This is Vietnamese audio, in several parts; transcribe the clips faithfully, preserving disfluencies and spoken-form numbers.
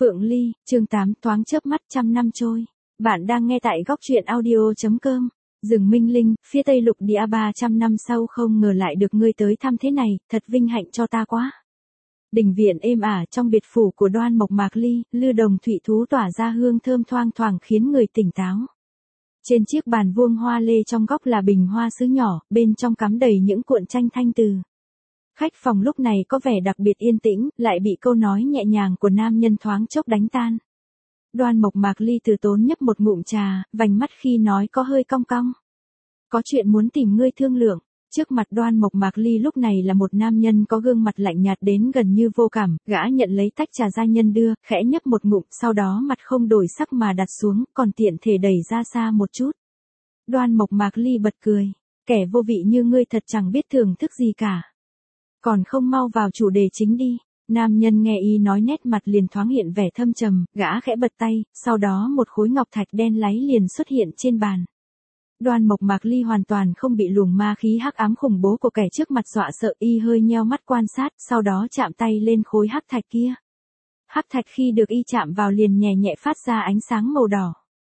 Phượng Ly, chương tám, thoáng chớp mắt trăm năm trôi. Bạn đang nghe tại góc truyện audio.com. Rừng Minh Linh, phía Tây Lục Địa ba trăm năm sau không ngờ lại được ngươi tới thăm thế này, thật vinh hạnh cho ta quá. Đình viện êm ả trong biệt phủ của Đoan Mộc Mạc Ly, lư đồng thụy thú tỏa ra hương thơm thoang thoảng khiến người tỉnh táo. Trên chiếc bàn vuông hoa lê trong góc là bình hoa sứ nhỏ, bên trong cắm đầy những cuộn tranh thanh từ. Khách phòng lúc này có vẻ đặc biệt yên tĩnh, lại bị câu nói nhẹ nhàng của nam nhân thoáng chốc đánh tan. Đoan Mộc Mạc Ly từ tốn nhấp một ngụm trà, vành mắt khi nói có hơi cong cong. Có chuyện muốn tìm ngươi thương lượng. Trước mặt Đoan Mộc Mạc Ly lúc này là một nam nhân có gương mặt lạnh nhạt đến gần như vô cảm, gã nhận lấy tách trà gia nhân đưa, khẽ nhấp một ngụm, sau đó mặt không đổi sắc mà đặt xuống, còn tiện thể đẩy ra xa một chút. Đoan Mộc Mạc Ly bật cười, kẻ vô vị như ngươi thật chẳng biết thưởng thức gì cả. Còn không mau vào chủ đề chính đi. Nam nhân nghe y nói nét mặt liền thoáng hiện vẻ thâm trầm, gã khẽ bật tay, sau đó một khối ngọc thạch đen láy liền xuất hiện trên bàn. Đoan Mộc Mạc Ly hoàn toàn không bị luồng ma khí hắc ám khủng bố của kẻ trước mặt dọa sợ, y hơi nheo mắt quan sát, sau đó chạm tay lên khối hắc thạch kia. Hắc thạch khi được y chạm vào liền nhẹ nhẹ phát ra ánh sáng màu đỏ.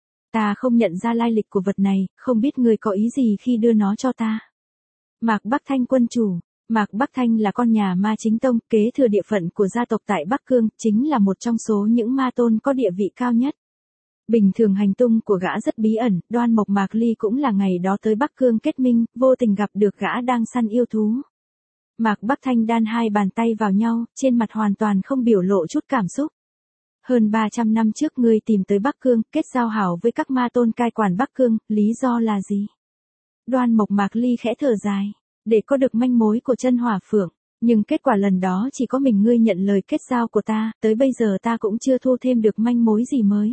Ta không nhận ra lai lịch của vật này, không biết ngươi có ý gì khi đưa nó cho ta. Mạc Bắc Thanh quân chủ. Mạc Bắc Thanh là con nhà ma chính tông, kế thừa địa phận của gia tộc tại Bắc Cương, chính là một trong số những ma tôn có địa vị cao nhất. Bình thường hành tung của gã rất bí ẩn, Đoan Mộc Mạc Ly cũng là ngày đó tới Bắc Cương kết minh, vô tình gặp được gã đang săn yêu thú. Mạc Bắc Thanh đan hai bàn tay vào nhau, trên mặt hoàn toàn không biểu lộ chút cảm xúc. Hơn ba trăm năm trước ngươi tìm tới Bắc Cương, kết giao hảo với các ma tôn cai quản Bắc Cương, lý do là gì? Đoan Mộc Mạc Ly khẽ thở dài. Để có được manh mối của chân hỏa phượng, nhưng kết quả lần đó chỉ có mình ngươi nhận lời kết giao của ta, tới bây giờ ta cũng chưa thu thêm được manh mối gì mới.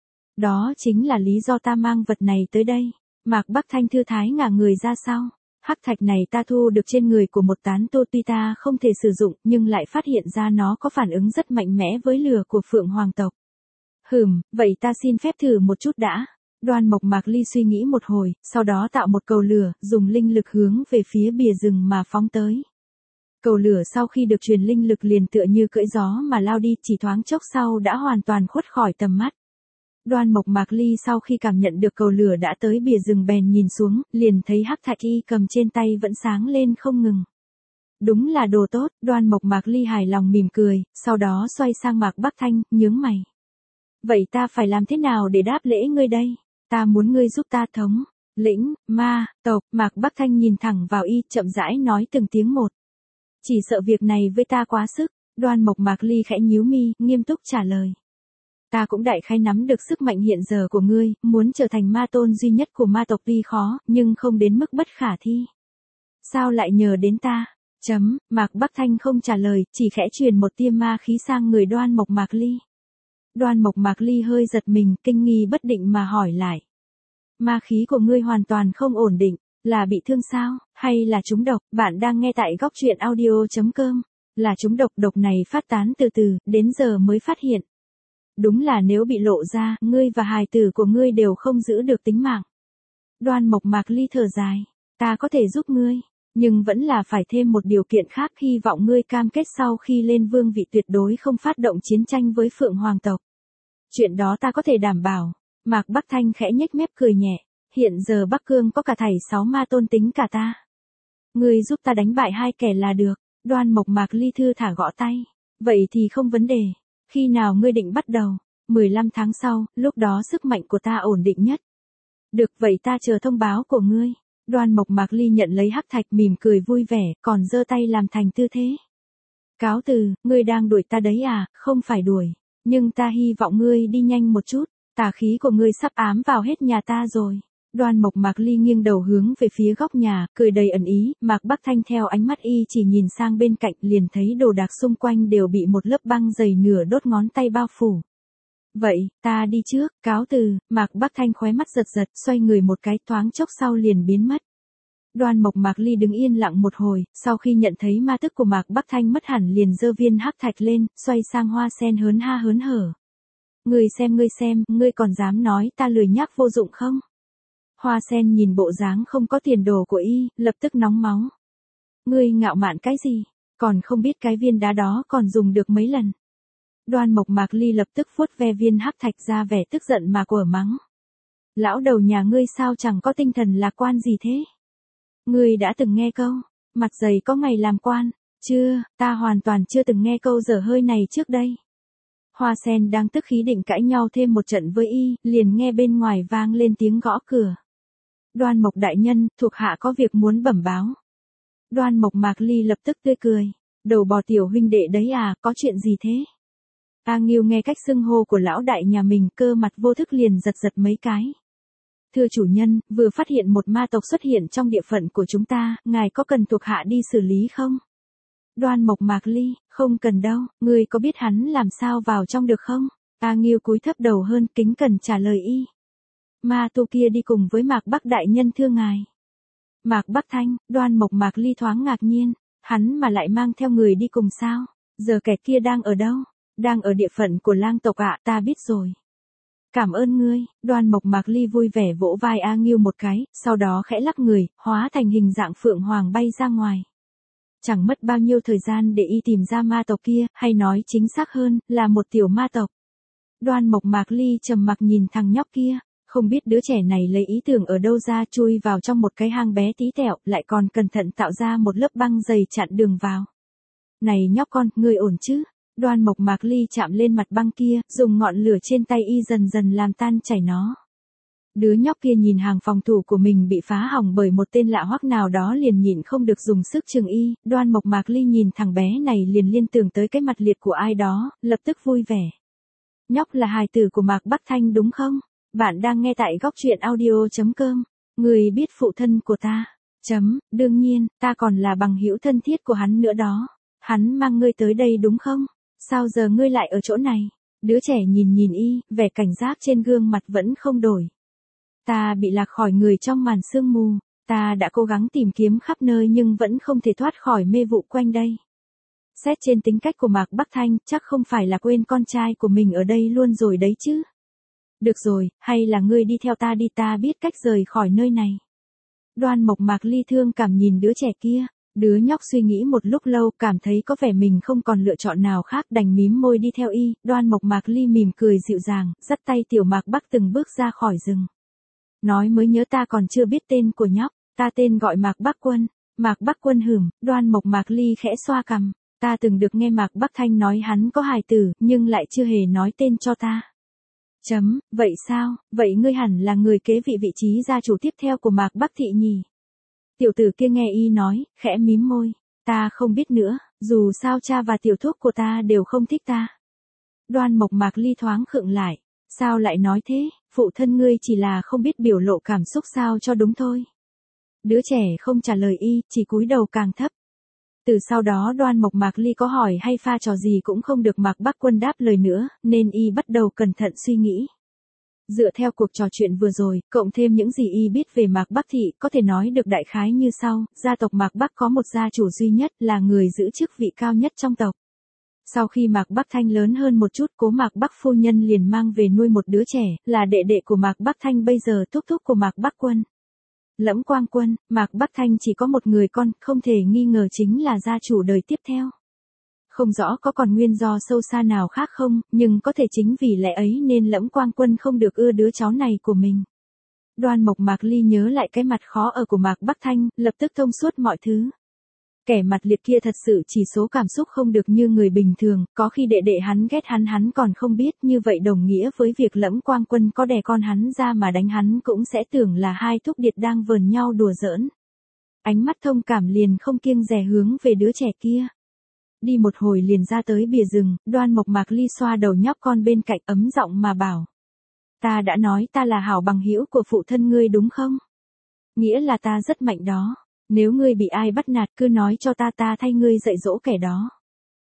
Đó chính là lý do ta mang vật này tới đây. Mạc Bắc Thanh thư thái ngả người ra sau. Hắc thạch này ta thu được trên người của một tán tu, tuy ta không thể sử dụng nhưng lại phát hiện ra nó có phản ứng rất mạnh mẽ với lửa của Phượng Hoàng tộc. Hừm, vậy ta xin phép thử một chút đã. Đoan Mộc Mạc Ly suy nghĩ một hồi, sau đó tạo một cầu lửa, dùng linh lực hướng về phía bìa rừng mà phóng tới. Cầu lửa sau khi được truyền linh lực liền tựa như cưỡi gió mà lao đi, chỉ thoáng chốc sau đã hoàn toàn khuất khỏi tầm mắt. Đoan Mộc Mạc Ly sau khi cảm nhận được cầu lửa đã tới bìa rừng bèn nhìn xuống, liền thấy hắc thạch y cầm trên tay vẫn sáng lên không ngừng. Đúng là đồ tốt, Đoan Mộc Mạc Ly hài lòng mỉm cười, sau đó xoay sang Mạc Bắc Thanh, nhướng mày. Vậy ta phải làm thế nào để đáp lễ ngươi đây? Ta muốn ngươi giúp ta thống lĩnh ma tộc. Mạc Bắc Thanh nhìn thẳng vào y, chậm rãi nói từng tiếng một. Chỉ sợ việc này với ta quá sức. Đoan Mộc Mạc Ly khẽ nhíu mi, nghiêm túc trả lời. Ta cũng đại khái nắm được sức mạnh hiện giờ của ngươi, muốn trở thành ma tôn duy nhất của ma tộc tuy khó, nhưng không đến mức bất khả thi. Sao lại nhờ đến ta? Chấm, Mạc Bắc Thanh không trả lời, chỉ khẽ truyền một tia ma khí sang người Đoan Mộc Mạc Ly. Đoan Mộc Mạc Ly hơi giật mình, kinh nghi bất định mà hỏi lại. Ma khí của ngươi hoàn toàn không ổn định, là bị thương sao, hay là trúng độc? Bạn đang nghe tại góc truyện audio.com. Là trúng độc, độc này phát tán từ từ, đến giờ mới phát hiện. Đúng là nếu bị lộ ra, ngươi và hài tử của ngươi đều không giữ được tính mạng. Đoan Mộc Mạc Ly thở dài. Ta có thể giúp ngươi, nhưng vẫn là phải thêm một điều kiện khác, hy vọng ngươi cam kết sau khi lên vương vị tuyệt đối không phát động chiến tranh với Phượng Hoàng tộc. Chuyện đó ta có thể đảm bảo. Mạc Bắc Thanh khẽ nhếch mép cười nhẹ. Hiện giờ Bắc Cương có cả thảy sáu ma tôn tính cả ta. Ngươi giúp ta đánh bại hai kẻ là được. Đoan Mộc Mạc Ly thư thả gõ tay. Vậy thì không vấn đề. Khi nào ngươi định bắt đầu? mười lăm tháng sau, lúc đó sức mạnh của ta ổn định nhất. Được, vậy ta chờ thông báo của ngươi. Đoan Mộc Mạc Ly nhận lấy hắc thạch mỉm cười vui vẻ, còn giơ tay làm thành tư thế. Cáo từ, ngươi đang đuổi ta đấy à? Không phải đuổi. Nhưng ta hy vọng ngươi đi nhanh một chút, tà khí của ngươi sắp ám vào hết nhà ta rồi. Đoan Mộc Mạc Ly nghiêng đầu hướng về phía góc nhà, cười đầy ẩn ý, Mạc Bắc Thanh theo ánh mắt y chỉ nhìn sang bên cạnh liền thấy đồ đạc xung quanh đều bị một lớp băng dày nửa đốt ngón tay bao phủ. Vậy, ta đi trước, cáo từ. Mạc Bắc Thanh khóe mắt giật giật, xoay người một cái, thoáng chốc sau liền biến mất. Đoan Mộc Mạc Ly đứng yên lặng một hồi, sau khi nhận thấy ma tức của Mạc Bắc Thanh mất hẳn liền giơ viên hắc thạch lên, xoay sang Hoa Sen hớn ha hớn hở. Ngươi xem ngươi xem, ngươi còn dám nói ta lười nhác vô dụng không? Hoa Sen nhìn bộ dáng không có tiền đồ của y, lập tức nóng máu. Ngươi ngạo mạn cái gì? Còn không biết cái viên đá đó còn dùng được mấy lần. Đoan Mộc Mạc Ly lập tức vuốt ve viên hắc thạch ra vẻ tức giận mà quở mắng. Lão đầu nhà ngươi sao chẳng có tinh thần lạc quan gì thế? Ngươi đã từng nghe câu, mặt dày có ngày làm quan, chưa, ta hoàn toàn chưa từng nghe câu dở hơi này trước đây. Hoa Sen đang tức khí định cãi nhau thêm một trận với y, liền nghe bên ngoài vang lên tiếng gõ cửa. Đoan Mộc đại nhân, thuộc hạ có việc muốn bẩm báo. Đoan Mộc Mạc Ly lập tức tươi cười, đầu bò tiểu huynh đệ đấy à, có chuyện gì thế? A Nghiêu nghe cách xưng hô của lão đại nhà mình, cơ mặt vô thức liền giật giật mấy cái. Thưa chủ nhân, vừa phát hiện một ma tộc xuất hiện trong địa phận của chúng ta, ngài có cần thuộc hạ đi xử lý không? Đoan Mộc Mạc Ly, không cần đâu, ngươi có biết hắn làm sao vào trong được không? A Nghiêu cúi thấp đầu hơn, kính cẩn trả lời y. Ma tu kia đi cùng với Mạc Bắc đại nhân thưa ngài. Mạc Bắc Thanh, Đoan Mộc Mạc Ly thoáng ngạc nhiên, hắn mà lại mang theo người đi cùng sao? Giờ kẻ kia đang ở đâu? Đang ở địa phận của lang tộc ạ, ta biết rồi. Cảm ơn ngươi, Đoan Mộc Mạc Ly vui vẻ vỗ vai A Nghiêu một cái, sau đó khẽ lắc người, hóa thành hình dạng phượng hoàng bay ra ngoài. Chẳng mất bao nhiêu thời gian để y tìm ra ma tộc kia, hay nói chính xác hơn, là một tiểu ma tộc. Đoan Mộc Mạc Ly trầm mặc nhìn thằng nhóc kia, không biết đứa trẻ này lấy ý tưởng ở đâu ra, chui vào trong một cái hang bé tí tẹo, lại còn cẩn thận tạo ra một lớp băng dày chặn đường vào. Này nhóc con, ngươi ổn chứ? Đoan Mộc Mạc Ly chạm lên mặt băng kia, dùng ngọn lửa trên tay y dần dần làm tan chảy nó. Đứa nhóc kia nhìn hàng phòng thủ của mình bị phá hỏng bởi một tên lạ hoắc nào đó liền nhịn không được dùng sức chừng y. Đoan Mộc Mạc Ly nhìn thằng bé này liền liên tưởng tới cái mặt liệt của ai đó, lập tức vui vẻ. Nhóc là hài tử của Mạc Bắc Thanh đúng không? Bạn đang nghe tại góc truyện audio chấm com. Người biết phụ thân của ta. Chấm, đương nhiên, ta còn là bằng hữu thân thiết của hắn nữa đó. Hắn mang ngươi tới đây đúng không? Sao giờ ngươi lại ở chỗ này? Đứa trẻ nhìn nhìn y, vẻ cảnh giác trên gương mặt vẫn không đổi. Ta bị lạc khỏi người trong màn sương mù, ta đã cố gắng tìm kiếm khắp nơi nhưng vẫn không thể thoát khỏi mê vụ quanh đây. Xét trên tính cách của Mạc Bắc Thanh, chắc không phải là quên con trai của mình ở đây luôn rồi đấy chứ. Được rồi, hay là ngươi đi theo ta đi, ta biết cách rời khỏi nơi này. Đoan Mộc Mạc Ly thương cảm nhìn đứa trẻ kia. Đứa nhóc suy nghĩ một lúc lâu, cảm thấy có vẻ mình không còn lựa chọn nào khác, đành mím môi đi theo y. Đoan Mộc Mạc Ly mỉm cười dịu dàng, dắt tay tiểu Mạc Bắc từng bước ra khỏi rừng. Nói mới nhớ ta còn chưa biết tên của nhóc, ta tên gọi Mạc Bắc Quân. Mạc Bắc Quân hửm, Đoan Mộc Mạc Ly khẽ xoa cằm. Ta từng được nghe Mạc Bắc Thanh nói hắn có hài tử, nhưng lại chưa hề nói tên cho ta. Chấm, vậy sao, vậy ngươi hẳn là người kế vị vị trí gia chủ tiếp theo của Mạc Bắc Thị nhỉ? Tiểu tử kia nghe y nói, khẽ mím môi. Ta không biết nữa, dù sao cha và tiểu thúc của ta đều không thích ta. Đoan Mộc Mạc Ly thoáng khựng lại. Sao lại nói thế, phụ thân ngươi chỉ là không biết biểu lộ cảm xúc sao cho đúng thôi. Đứa trẻ không trả lời y, chỉ cúi đầu càng thấp. Từ sau đó Đoan Mộc Mạc Ly có hỏi hay pha trò gì cũng không được Mạc Bắc Quân đáp lời nữa, nên y bắt đầu cẩn thận suy nghĩ. Dựa theo cuộc trò chuyện vừa rồi, cộng thêm những gì y biết về Mạc Bắc Thị, có thể nói được đại khái như sau, gia tộc Mạc Bắc có một gia chủ duy nhất, là người giữ chức vị cao nhất trong tộc. Sau khi Mạc Bắc Thanh lớn hơn một chút, cố Mạc Bắc phu nhân liền mang về nuôi một đứa trẻ, là đệ đệ của Mạc Bắc Thanh, bây giờ thúc thúc của Mạc Bắc Quân. Lẫm Quang Quân, Mạc Bắc Thanh chỉ có một người con, không thể nghi ngờ chính là gia chủ đời tiếp theo. Không rõ có còn nguyên do sâu xa nào khác không, nhưng có thể chính vì lẽ ấy nên Lẫm Quang Quân không được ưa đứa cháu này của mình. Đoan Mộc Mạc Ly nhớ lại cái mặt khó ở của Mạc Bắc Thanh, lập tức thông suốt mọi thứ. Kẻ mặt liệt kia thật sự chỉ số cảm xúc không được như người bình thường, có khi đệ đệ hắn ghét hắn hắn còn không biết, như vậy đồng nghĩa với việc Lẫm Quang Quân có đẻ con hắn ra mà đánh hắn cũng sẽ tưởng là hai thúc điệt đang vờn nhau đùa giỡn. Ánh mắt thông cảm liền không kiêng dè hướng về đứa trẻ kia. Đi một hồi liền ra tới bìa rừng, Đoan Mộc Mạc Ly xoa đầu nhóc con bên cạnh ấm giọng mà bảo. Ta đã nói ta là hảo bằng hữu của phụ thân ngươi đúng không? Nghĩa là ta rất mạnh đó. Nếu ngươi bị ai bắt nạt cứ nói cho ta, ta thay ngươi dạy dỗ kẻ đó.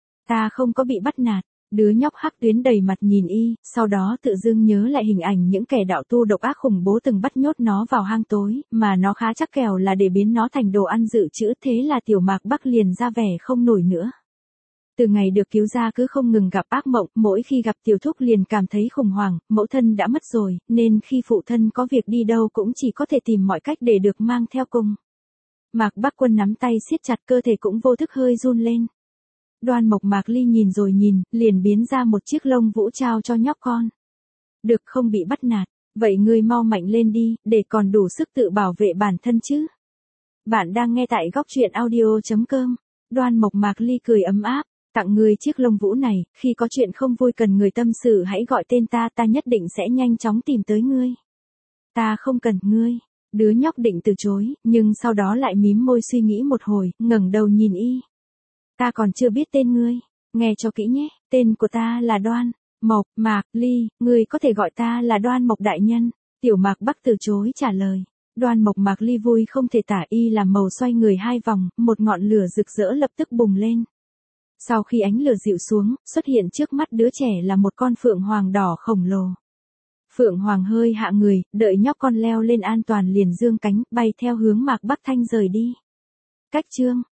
Ta không có bị bắt nạt. Đứa nhóc hắc tuyến đầy mặt nhìn y, sau đó tự dưng nhớ lại hình ảnh những kẻ đạo tu độc ác khủng bố từng bắt nhốt nó vào hang tối, mà nó khá chắc kèo là để biến nó thành đồ ăn dự trữ, thế là tiểu Mạc Bắc liền ra vẻ không nổi nữa. Từ ngày được cứu ra cứ không ngừng gặp ác mộng, mỗi khi gặp tiểu thúc liền cảm thấy khủng hoảng, mẫu thân đã mất rồi, nên khi phụ thân có việc đi đâu cũng chỉ có thể tìm mọi cách để được mang theo cùng. Mạc Bắc Quân nắm tay siết chặt, cơ thể cũng vô thức hơi run lên. Đoan Mộc Mạc Ly nhìn rồi nhìn, liền biến ra một chiếc lông vũ trao cho nhóc con. Được không bị bắt nạt, vậy ngươi mau mạnh lên đi, để còn đủ sức tự bảo vệ bản thân chứ. Bạn đang nghe tại góc truyện audio chấm com. Đoan Mộc Mạc Ly cười ấm áp, tặng ngươi chiếc lông vũ này, khi có chuyện không vui cần người tâm sự hãy gọi tên ta, ta nhất định sẽ nhanh chóng tìm tới ngươi. Ta không cần ngươi. Đứa nhóc định từ chối, nhưng sau đó lại mím môi suy nghĩ một hồi, ngẩng đầu nhìn y. Ta còn chưa biết tên ngươi, nghe cho kỹ nhé, tên của ta là Đoan Mộc Mạc Ly, ngươi có thể gọi ta là Đoan Mộc đại nhân. Tiểu Mạc Bắc từ chối trả lời. Đoan Mộc Mạc Ly vui không thể tả, y làm màu xoay người hai vòng, một ngọn lửa rực rỡ lập tức bùng lên. Sau khi ánh lửa dịu xuống, xuất hiện trước mắt đứa trẻ là một con phượng hoàng đỏ khổng lồ. Phượng hoàng hơi hạ người, đợi nhóc con leo lên an toàn liền dương cánh, bay theo hướng Mạc Bắc Thanh rời đi. Cách chương